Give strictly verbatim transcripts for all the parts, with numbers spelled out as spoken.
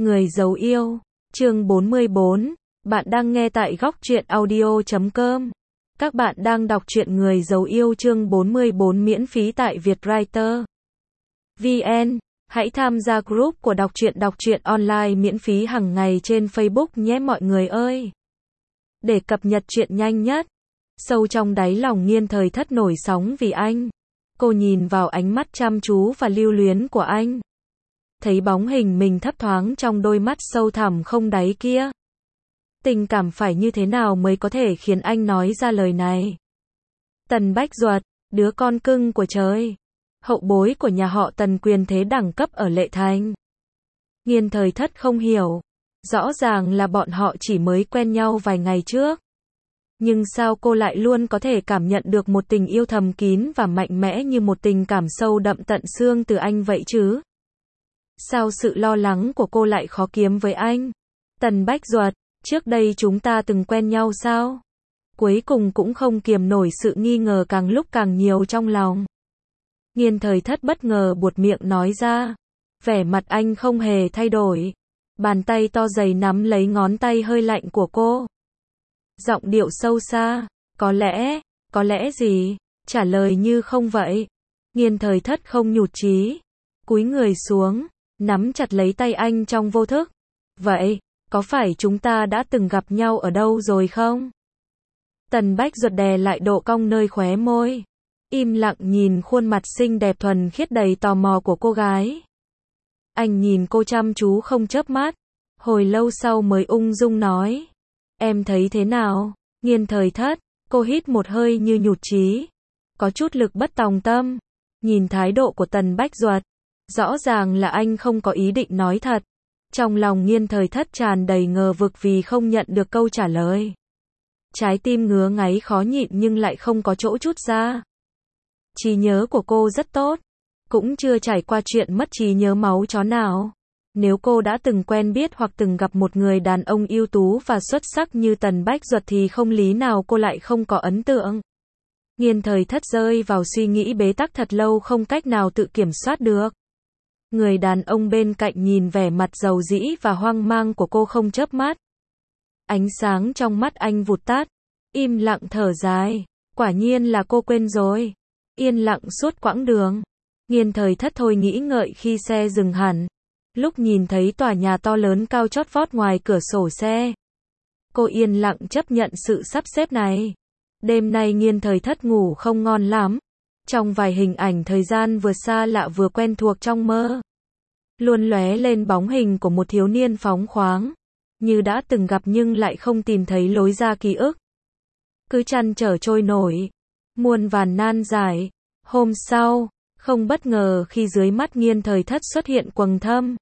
Người giấu yêu, chương bốn mươi bốn, bạn đang nghe tại góc truyện audio chấm com. Các bạn đang đọc truyện Người giấu yêu chương bốn mươi bốn miễn phí tại Vietwriter. vê en, hãy tham gia group của đọc truyện đọc truyện online miễn phí hàng ngày trên Facebook nhé mọi người ơi. Để cập nhật truyện nhanh nhất. Sâu trong đáy lòng Nghiên Thời Thất nổi sóng vì anh. Cô nhìn vào ánh mắt chăm chú và lưu luyến của anh. Thấy bóng hình mình thấp thoáng trong đôi mắt sâu thẳm không đáy kia. Tình cảm phải như thế nào mới có thể khiến anh nói ra lời này? Tần Bách Duật, đứa con cưng của trời. Hậu bối của nhà họ Tần quyền thế đẳng cấp ở Lệ Thành. Nghiên Thời Thất không hiểu. Rõ ràng là bọn họ chỉ mới quen nhau vài ngày trước. Nhưng sao cô lại luôn có thể cảm nhận được một tình yêu thầm kín và mạnh mẽ như một tình cảm sâu đậm tận xương từ anh vậy chứ? Sao sự lo lắng của cô lại khó kiếm với anh? Tần Bách Duật, trước đây chúng ta từng quen nhau sao? Cuối cùng cũng không kiềm nổi sự nghi ngờ càng lúc càng nhiều trong lòng. Nghiên Thời Thất bất ngờ buột miệng nói ra. Vẻ mặt anh không hề thay đổi. Bàn tay to dày nắm lấy ngón tay hơi lạnh của cô. Giọng điệu sâu xa. Có lẽ, có lẽ gì? Trả lời như không vậy. Nghiên Thời Thất không nhụt chí. Cúi người xuống. Nắm chặt lấy tay anh trong vô thức. Vậy, có phải chúng ta đã từng gặp nhau ở đâu rồi không? Tần Bách Duật đè lại độ cong nơi khóe môi. Im lặng nhìn khuôn mặt xinh đẹp thuần khiết đầy tò mò của cô gái. Anh nhìn cô chăm chú không chớp mắt. Hồi lâu sau mới ung dung nói. Em thấy thế nào? Nghiên Thời Thất, cô hít một hơi như nhụt chí. Có chút lực bất tòng tâm. Nhìn thái độ của Tần Bách Duật. Rõ ràng là anh không có ý định nói thật. Trong lòng Nghiên Thời Thất tràn đầy ngờ vực vì không nhận được câu trả lời. Trái tim ngứa ngáy khó nhịn nhưng lại không có chỗ trút ra. Trí nhớ của cô rất tốt. Cũng chưa trải qua chuyện mất trí nhớ máu chó nào. Nếu cô đã từng quen biết hoặc từng gặp một người đàn ông ưu tú và xuất sắc như Tần Bách Duật thì không lý nào cô lại không có ấn tượng. Nghiên Thời Thất rơi vào suy nghĩ bế tắc thật lâu không cách nào tự kiểm soát được. Người đàn ông bên cạnh nhìn vẻ mặt dầu dĩ và hoang mang của cô không chớp mắt. Ánh sáng trong mắt anh vụt tắt. Im lặng thở dài. Quả nhiên là cô quên rồi. Yên lặng suốt quãng đường. Nghiên Thời Thất thôi nghĩ ngợi khi xe dừng hẳn. Lúc nhìn thấy tòa nhà to lớn cao chót vót ngoài cửa sổ xe. Cô yên lặng chấp nhận sự sắp xếp này. Đêm nay Nghiên Thời Thất ngủ không ngon lắm. Trong vài hình ảnh thời gian vừa xa lạ vừa quen thuộc trong mơ. Luôn lóe lên bóng hình của một thiếu niên phóng khoáng. Như đã từng gặp nhưng lại không tìm thấy lối ra ký ức. Cứ trăn trở trôi nổi. Muôn vàn nan giải. Hôm sau, không bất ngờ khi dưới mắt Nghiên Thời Thất xuất hiện quầng thâm.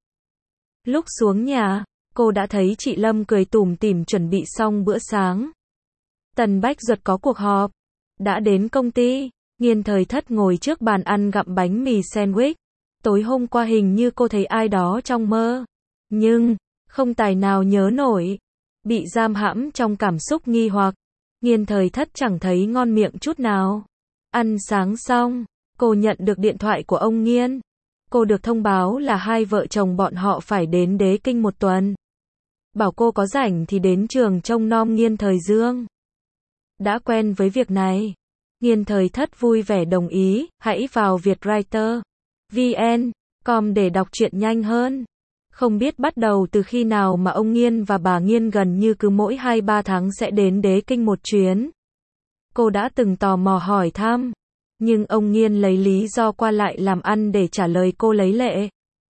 Lúc xuống nhà, cô đã thấy chị Lâm cười tủm tỉm chuẩn bị xong bữa sáng. Tần Bách Duật có cuộc họp. Đã đến công ty. Nghiên Thời Thất ngồi trước bàn ăn gặm bánh mì sandwich. Tối hôm qua hình như cô thấy ai đó trong mơ. Nhưng, không tài nào nhớ nổi. Bị giam hãm trong cảm xúc nghi hoặc. Nghiên Thời Thất chẳng thấy ngon miệng chút nào. Ăn sáng xong, cô nhận được điện thoại của ông Nghiên. Cô được thông báo là hai vợ chồng bọn họ phải đến Đế Kinh một tuần. Bảo cô có rảnh thì đến trường trông nom Nghiên Thời Dương. Đã quen với việc này. Nghiên Thời Thất vui vẻ đồng ý, hãy vào Vietwriter. vê en, com để đọc truyện nhanh hơn. Không biết bắt đầu từ khi nào mà ông Nghiên và bà Nghiên gần như cứ mỗi hai ba tháng sẽ đến Đế Kinh một chuyến. Cô đã từng tò mò hỏi thăm. Nhưng ông Nghiên lấy lý do qua lại làm ăn để trả lời cô lấy lệ.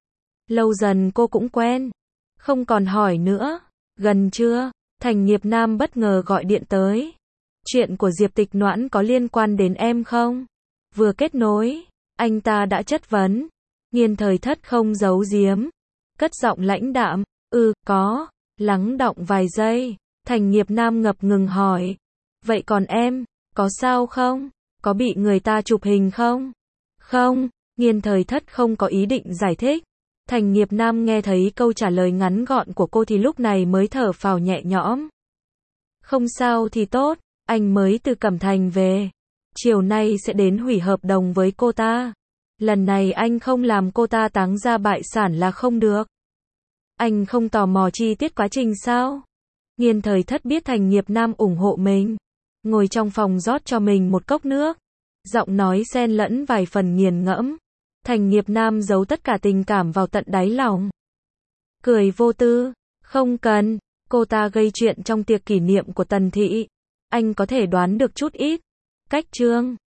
Lâu dần cô cũng quen. Không còn hỏi nữa. Gần trưa, Thành Nghiệp Nam bất ngờ gọi điện tới. Chuyện của Diệp Tịch Noãn có liên quan đến em không? Vừa kết nối, anh ta đã chất vấn. Nghiên Thời Thất không giấu giếm. Cất giọng lãnh đạm. Ừ, có. Lắng đọng vài giây. Thành Nghiệp Nam ngập ngừng hỏi. Vậy còn em, có sao không? Có bị người ta chụp hình không? Không, Nghiên Thời Thất không có ý định giải thích. Thành Nghiệp Nam nghe thấy câu trả lời ngắn gọn của cô thì lúc này mới thở phào nhẹ nhõm. Không sao thì tốt, anh mới từ Cẩm Thành về. Chiều nay sẽ đến hủy hợp đồng với cô ta. Lần này anh không làm cô ta táng ra bại sản là không được. Anh không tò mò chi tiết quá trình sao? Nghiên Thời Thất biết Thành Nghiệp Nam ủng hộ mình. Ngồi trong phòng rót cho mình một cốc nước. Giọng nói xen lẫn vài phần nghiền ngẫm. Thành Nghiệp Nam giấu tất cả tình cảm vào tận đáy lòng. Cười vô tư. Không cần. Cô ta gây chuyện trong tiệc kỷ niệm của Tần Thị. Anh có thể đoán được chút ít. Cách Trương